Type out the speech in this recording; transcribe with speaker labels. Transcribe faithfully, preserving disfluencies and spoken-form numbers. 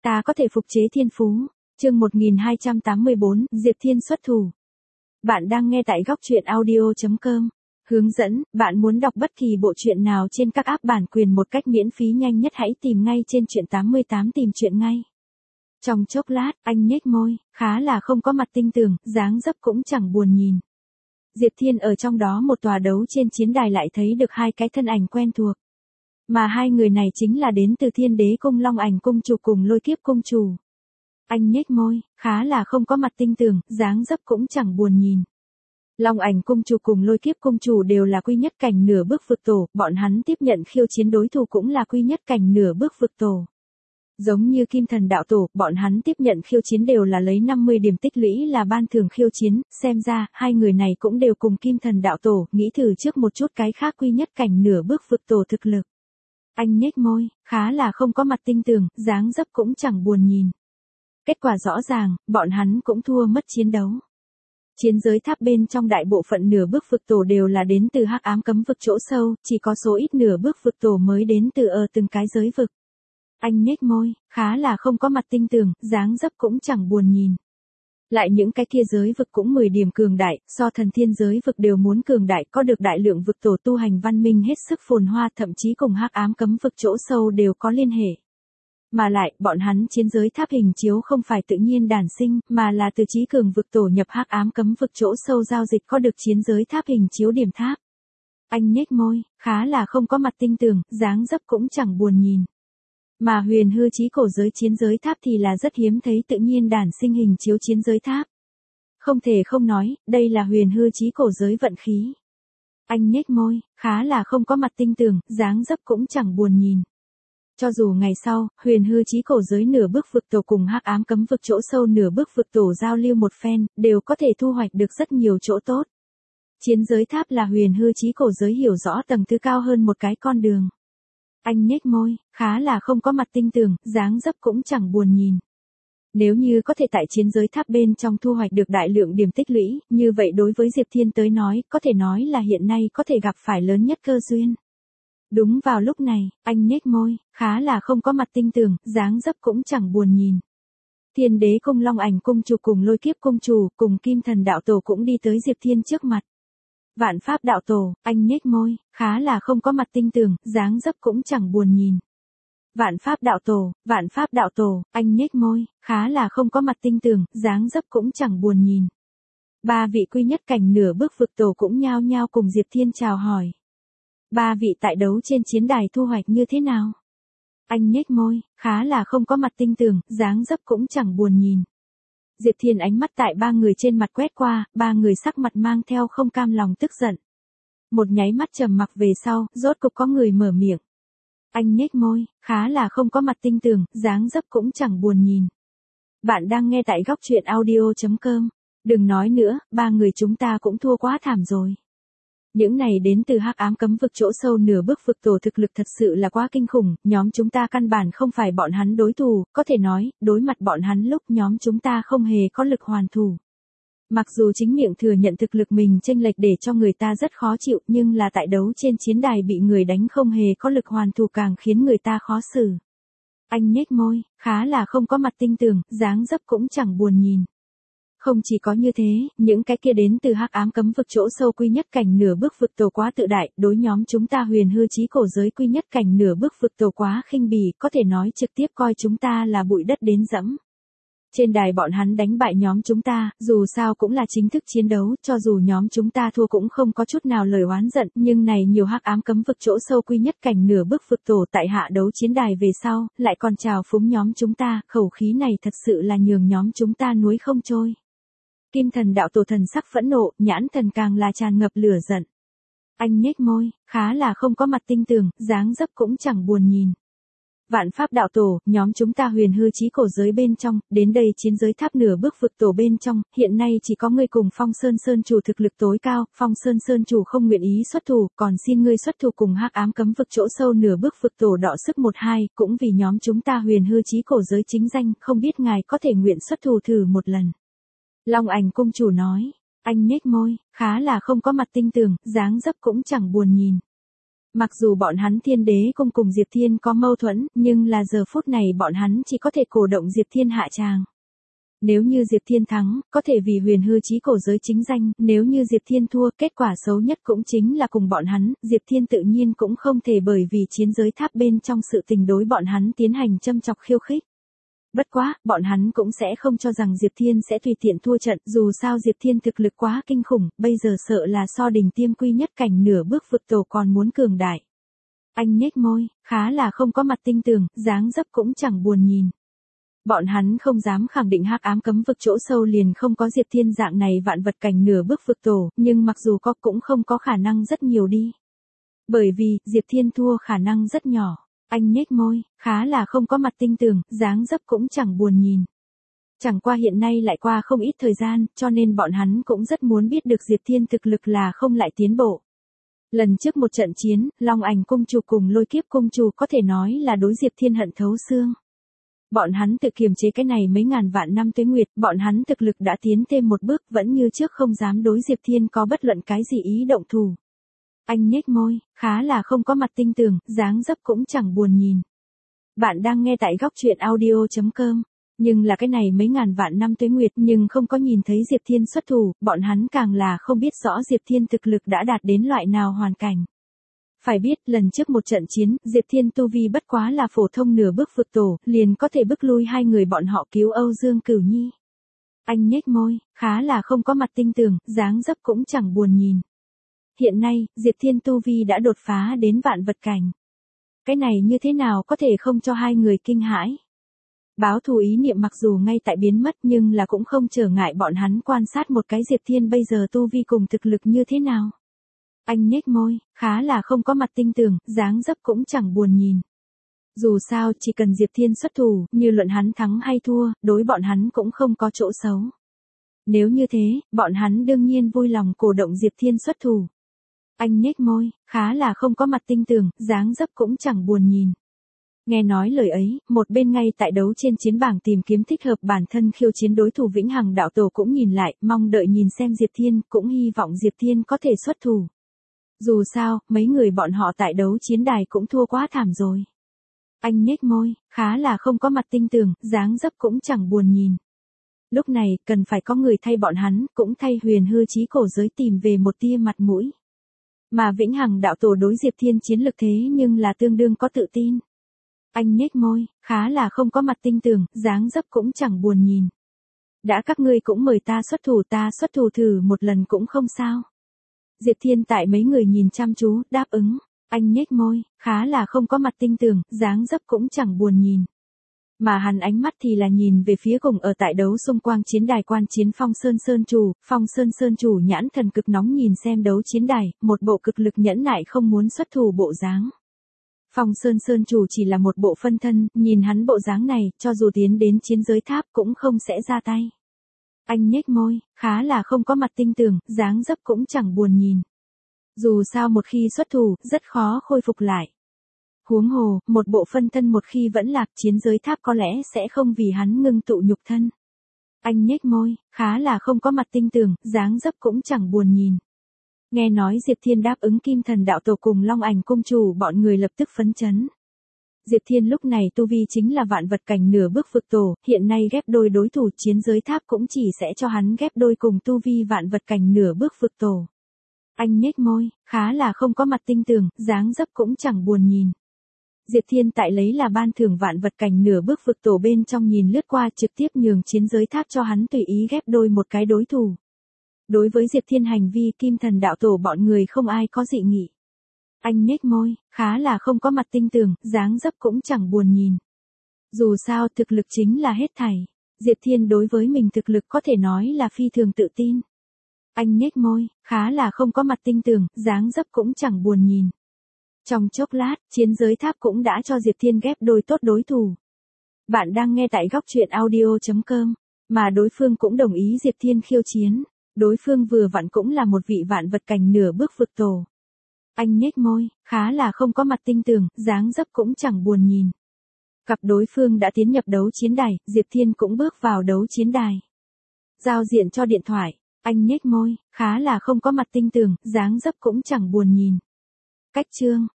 Speaker 1: Ta có thể phục chế thiên phú. Chương một nghìn hai trăm tám mươi bốn, Diệp Thiên xuất thủ. Bạn đang nghe tại góc truyện audio chấm com. Hướng dẫn, bạn muốn đọc bất kỳ bộ truyện nào trên các app bản quyền một cách miễn phí nhanh nhất hãy tìm ngay trên truyện tám mươi tám tìm truyện ngay. Trong chốc lát, anh nhếch môi, khá là không có mặt tinh tường, dáng dấp cũng chẳng buồn nhìn. Diệp Thiên ở trong đó một tòa đấu trên chiến đài lại thấy được hai cái thân ảnh quen thuộc. Mà hai người này chính là đến từ Thiên Đế Cung Long Ảnh Cung chủ cùng Lôi Kiếp Cung chủ. Anh nhếch môi, khá là không có mặt tinh tường, dáng dấp cũng chẳng buồn nhìn. Long Ảnh Cung chủ cùng Lôi Kiếp Cung chủ đều là quy nhất cảnh nửa bước vực tổ, bọn hắn tiếp nhận khiêu chiến đối thủ cũng là quy nhất cảnh nửa bước vực tổ. Giống như Kim Thần đạo tổ, bọn hắn tiếp nhận khiêu chiến đều là lấy năm mươi điểm tích lũy là ban thưởng khiêu chiến, xem ra, hai người này cũng đều cùng Kim Thần đạo tổ, nghĩ thử trước một chút cái khác quy nhất cảnh nửa bước vực tổ thực lực. Anh nhếch môi, khá là không có mặt tinh tường, dáng dấp cũng chẳng buồn nhìn. Kết quả rõ ràng, bọn hắn cũng thua mất chiến đấu. Chiến giới tháp bên trong đại bộ phận nửa bước vực tổ đều là đến từ hắc ám cấm vực chỗ sâu, chỉ có số ít nửa bước vực tổ mới đến từ ở từng cái giới vực. Anh nhếch môi, khá là không có mặt tinh tường, dáng dấp cũng chẳng buồn nhìn. Lại những cái kia giới vực cũng mười điểm cường đại, so thần thiên giới vực đều muốn cường đại, có được đại lượng vực tổ tu hành văn minh hết sức phồn hoa, thậm chí cùng hắc ám cấm vực chỗ sâu đều có liên hệ. Mà lại, bọn hắn chiến giới tháp hình chiếu không phải tự nhiên đản sinh, mà là từ trí cường vực tổ nhập hắc ám cấm vực chỗ sâu giao dịch có được chiến giới tháp hình chiếu điểm tháp. Anh nhếch môi, khá là không có mặt tinh tường, dáng dấp cũng chẳng buồn nhìn. Mà huyền hư chí cổ giới chiến giới tháp thì là rất hiếm thấy tự nhiên đản sinh hình chiếu chiến giới tháp. Không thể không nói, đây là huyền hư chí cổ giới vận khí. Anh nhếch môi, khá là không có mặt tinh tường, dáng dấp cũng chẳng buồn nhìn. Cho dù ngày sau, huyền hư chí cổ giới nửa bước vực tổ cùng hắc ám cấm vực chỗ sâu nửa bước vực tổ giao lưu một phen, đều có thể thu hoạch được rất nhiều chỗ tốt. Chiến giới tháp là huyền hư chí cổ giới hiểu rõ tầng thứ cao hơn một cái con đường. Anh nhếch môi, khá là không có mặt tinh tường, dáng dấp cũng chẳng buồn nhìn. Nếu như có thể tại chiến giới tháp bên trong thu hoạch được đại lượng điểm tích lũy, như vậy đối với Diệp Thiên tới nói, có thể nói là hiện nay có thể gặp phải lớn nhất cơ duyên. Đúng vào lúc này, anh nhếch môi, khá là không có mặt tinh tường, dáng dấp cũng chẳng buồn nhìn. Thiên Đế Cung Long Ảnh Cung chủ cùng Lôi Kiếp Cung chủ, cùng Kim Thần đạo tổ cũng đi tới Diệp Thiên trước mặt. Vạn Pháp đạo tổ, anh nhếch môi, khá là không có mặt tinh tường, dáng dấp cũng chẳng buồn nhìn. Vạn Pháp đạo tổ, Vạn Pháp đạo tổ, anh nhếch môi, khá là không có mặt tinh tường, dáng dấp cũng chẳng buồn nhìn. Ba vị quy nhất cảnh nửa bước vực tổ cũng nhao nhao cùng Diệp Thiên chào hỏi. Ba vị tại đấu trên chiến đài thu hoạch như thế nào? Anh nhếch môi, khá là không có mặt tinh tường, dáng dấp cũng chẳng buồn nhìn. Diệp Thiên ánh mắt tại ba người trên mặt quét qua, ba người sắc mặt mang theo không cam lòng tức giận. Một nháy mắt trầm mặc về sau, rốt cục có người mở miệng. Anh nhếch môi, khá là không có mặt tinh tường, dáng dấp cũng chẳng buồn nhìn. Bạn đang nghe tại góc truyện audio chấm com. Đừng nói nữa, ba người chúng ta cũng thua quá thảm rồi. Những này đến từ hắc ám cấm vực chỗ sâu nửa bước vực tổ thực lực thật sự là quá kinh khủng, nhóm chúng ta căn bản không phải bọn hắn đối thủ, có thể nói, đối mặt bọn hắn lúc nhóm chúng ta không hề có lực hoàn thủ. Mặc dù chính miệng thừa nhận thực lực mình chênh lệch để cho người ta rất khó chịu, nhưng là tại đấu trên chiến đài bị người đánh không hề có lực hoàn thủ càng khiến người ta khó xử. Anh nhếch môi, khá là không có mặt tinh tường, dáng dấp cũng chẳng buồn nhìn. Không chỉ có như thế, những cái kia đến từ hắc ám cấm vực chỗ sâu quy nhất cảnh nửa bước vực tổ quá tự đại, đối nhóm chúng ta huyền hư chí cổ giới quy nhất cảnh nửa bước vực tổ quá khinh bỉ, có thể nói trực tiếp coi chúng ta là bụi đất đến dẫm. Trên đài bọn hắn đánh bại nhóm chúng ta, dù sao cũng là chính thức chiến đấu, cho dù nhóm chúng ta thua cũng không có chút nào lời oán giận, nhưng này nhiều hắc ám cấm vực chỗ sâu quy nhất cảnh nửa bước vực tổ tại hạ đấu chiến đài về sau, lại còn chào phúng nhóm chúng ta, khẩu khí này thật sự là nhường nhóm chúng ta nuối không trôi. Kim Thần đạo tổ thần sắc phẫn nộ, nhãn thần càng là tràn ngập lửa giận. Anh nhếch môi, khá là không có mặt tinh tường, dáng dấp cũng chẳng buồn nhìn. Vạn Pháp đạo tổ, nhóm chúng ta huyền hư chí cổ giới bên trong, đến đây chiến giới tháp nửa bước vực tổ bên trong, hiện nay chỉ có ngươi cùng Phong Sơn Sơn chủ thực lực tối cao, Phong Sơn Sơn chủ không nguyện ý xuất thủ, còn xin ngươi xuất thủ cùng hắc ám cấm vực chỗ sâu nửa bước vực tổ đọ sức một hai, cũng vì nhóm chúng ta huyền hư chí cổ giới chính danh, không biết ngài có thể nguyện xuất thủ thử một lần. Long Ảnh Cung chủ nói, anh nhếch môi, khá là không có mặt tinh tường, dáng dấp cũng chẳng buồn nhìn. Mặc dù bọn hắn Thiên Đế Cung cùng Diệp Thiên có mâu thuẫn, nhưng là giờ phút này bọn hắn chỉ có thể cổ động Diệp Thiên hạ tràng. Nếu như Diệp Thiên thắng, có thể vì huyền hư chí cổ giới chính danh, nếu như Diệp Thiên thua, kết quả xấu nhất cũng chính là cùng bọn hắn, Diệp Thiên tự nhiên cũng không thể bởi vì chiến giới tháp bên trong sự tình đối bọn hắn tiến hành châm chọc khiêu khích. Bất quá, bọn hắn cũng sẽ không cho rằng Diệp Thiên sẽ tùy tiện thua trận, dù sao Diệp Thiên thực lực quá kinh khủng, bây giờ sợ là so đỉnh tiêm quy nhất cảnh nửa bước vực tổ còn muốn cường đại. Anh nhếch môi, khá là không có mặt tinh tường, dáng dấp cũng chẳng buồn nhìn. Bọn hắn không dám khẳng định hắc ám cấm vực chỗ sâu liền không có Diệp Thiên dạng này vạn vật cảnh nửa bước vực tổ, nhưng mặc dù có cũng không có khả năng rất nhiều đi. Bởi vì, Diệp Thiên thua khả năng rất nhỏ. Anh nhếch môi, khá là không có mặt tinh tường, dáng dấp cũng chẳng buồn nhìn. Chẳng qua hiện nay lại qua không ít thời gian, cho nên bọn hắn cũng rất muốn biết được Diệp Thiên thực lực là không lại tiến bộ. Lần trước một trận chiến, Long Ảnh Cung chủ cùng Lôi Kiếp Cung chủ có thể nói là đối Diệp Thiên hận thấu xương. Bọn hắn tự kiềm chế cái này mấy ngàn vạn năm tuế nguyệt, bọn hắn thực lực đã tiến thêm một bước, vẫn như trước không dám đối Diệp Thiên có bất luận cái gì ý động thủ. Anh nhếch môi, khá là không có mặt tinh tường, dáng dấp cũng chẳng buồn nhìn. Bạn đang nghe tại góc truyện audio chấm com. Nhưng là cái này mấy ngàn vạn năm tuế nguyệt nhưng không có nhìn thấy Diệp Thiên xuất thủ, bọn hắn càng là không biết rõ Diệp Thiên thực lực đã đạt đến loại nào hoàn cảnh. Phải biết, lần trước một trận chiến, Diệp Thiên tu vi bất quá là phổ thông nửa bước vực tổ, liền có thể bức lui hai người bọn họ cứu Âu Dương Cửu Nhi. Anh nhếch môi, khá là không có mặt tinh tường, dáng dấp cũng chẳng buồn nhìn. Hiện nay, Diệp Thiên tu vi đã đột phá đến vạn vật cảnh. Cái này như thế nào có thể không cho hai người kinh hãi? Báo thù ý niệm mặc dù ngay tại biến mất nhưng là cũng không trở ngại bọn hắn quan sát một cái Diệp Thiên bây giờ tu vi cùng thực lực như thế nào. Anh nhếch môi, khá là không có mặt tinh tường, dáng dấp cũng chẳng buồn nhìn. Dù sao, chỉ cần Diệp Thiên xuất thủ, như luận hắn thắng hay thua, đối bọn hắn cũng không có chỗ xấu. Nếu như thế, bọn hắn đương nhiên vui lòng cổ động Diệp Thiên xuất thủ. Anh nhếch môi, khá là không có mặt tinh tường, dáng dấp cũng chẳng buồn nhìn. Nghe nói lời ấy, một bên ngay tại đấu trên chiến bảng tìm kiếm thích hợp bản thân khiêu chiến đối thủ Vĩnh Hằng đạo tổ cũng nhìn lại, mong đợi nhìn xem Diệp Thiên, cũng hy vọng Diệp Thiên có thể xuất thủ. Dù sao, mấy người bọn họ tại đấu chiến đài cũng thua quá thảm rồi. Anh nhếch môi, khá là không có mặt tinh tường, dáng dấp cũng chẳng buồn nhìn. Lúc này, cần phải có người thay bọn hắn, cũng thay huyền hư chí cổ giới tìm về một tia mặt mũi. Mà Vĩnh Hằng đạo tổ đối Diệp Thiên chiến lực thế nhưng là tương đương có tự tin. Anh nhếch môi, khá là không có mặt tinh tường, dáng dấp cũng chẳng buồn nhìn. Đã các ngươi cũng mời ta xuất thủ, ta xuất thủ thử một lần cũng không sao. Diệp Thiên tại mấy người nhìn chăm chú, đáp ứng. Anh nhếch môi, khá là không có mặt tinh tường, dáng dấp cũng chẳng buồn nhìn. Mà hắn ánh mắt thì là nhìn về phía cùng ở tại đấu xung quanh chiến đài quan chiến Phong Sơn Sơn chủ, Phong Sơn Sơn chủ nhãn thần cực nóng nhìn xem đấu chiến đài, một bộ cực lực nhẫn nại không muốn xuất thủ bộ dáng. Phong Sơn Sơn chủ chỉ là một bộ phân thân, nhìn hắn bộ dáng này, cho dù tiến đến chiến giới tháp cũng không sẽ ra tay. Anh nhếch môi, khá là không có mặt tinh tường, dáng dấp cũng chẳng buồn nhìn. Dù sao một khi xuất thủ, rất khó khôi phục lại. Huống hồ, một bộ phân thân một khi vẫn lạc chiến giới tháp có lẽ sẽ không vì hắn ngưng tụ nhục thân. Anh nhếch môi, khá là không có mặt tinh tường, dáng dấp cũng chẳng buồn nhìn. Nghe nói Diệp Thiên đáp ứng Kim Thần đạo tổ cùng Long Ảnh Cung chủ, bọn người lập tức phấn chấn. Diệp Thiên lúc này tu vi chính là vạn vật cảnh nửa bước vực tổ, hiện nay ghép đôi đối thủ chiến giới tháp cũng chỉ sẽ cho hắn ghép đôi cùng tu vi vạn vật cảnh nửa bước vực tổ. Anh nhếch môi, khá là không có mặt tinh tường, dáng dấp cũng chẳng buồn nhìn. Diệp Thiên tại lấy là ban thưởng vạn vật cảnh nửa bước vực tổ bên trong nhìn lướt qua trực tiếp nhường chiến giới tháp cho hắn tùy ý ghép đôi một cái đối thủ. Đối với Diệp Thiên hành vi Kim Thần đạo tổ bọn người không ai có dị nghị. Anh nhếch môi, khá là không có mặt tinh tường, dáng dấp cũng chẳng buồn nhìn. Dù sao thực lực chính là hết thảy. Diệp Thiên đối với mình thực lực có thể nói là phi thường tự tin. Anh nhếch môi, khá là không có mặt tinh tường, dáng dấp cũng chẳng buồn nhìn. Trong chốc lát, chiến giới tháp cũng đã cho Diệp Thiên ghép đôi tốt đối thủ. Bạn đang nghe tại góc truyện audio chấm com, mà đối phương cũng đồng ý Diệp Thiên khiêu chiến. Đối phương vừa vặn cũng là một vị vạn vật cảnh nửa bước vực tổ. Anh nhếch môi, khá là không có mặt tinh tường, dáng dấp cũng chẳng buồn nhìn. Cặp đối phương đã tiến nhập đấu chiến đài, Diệp Thiên cũng bước vào đấu chiến đài. Giao diện cho điện thoại, anh nhếch môi, khá là không có mặt tinh tường, dáng dấp cũng chẳng buồn nhìn. Cách chương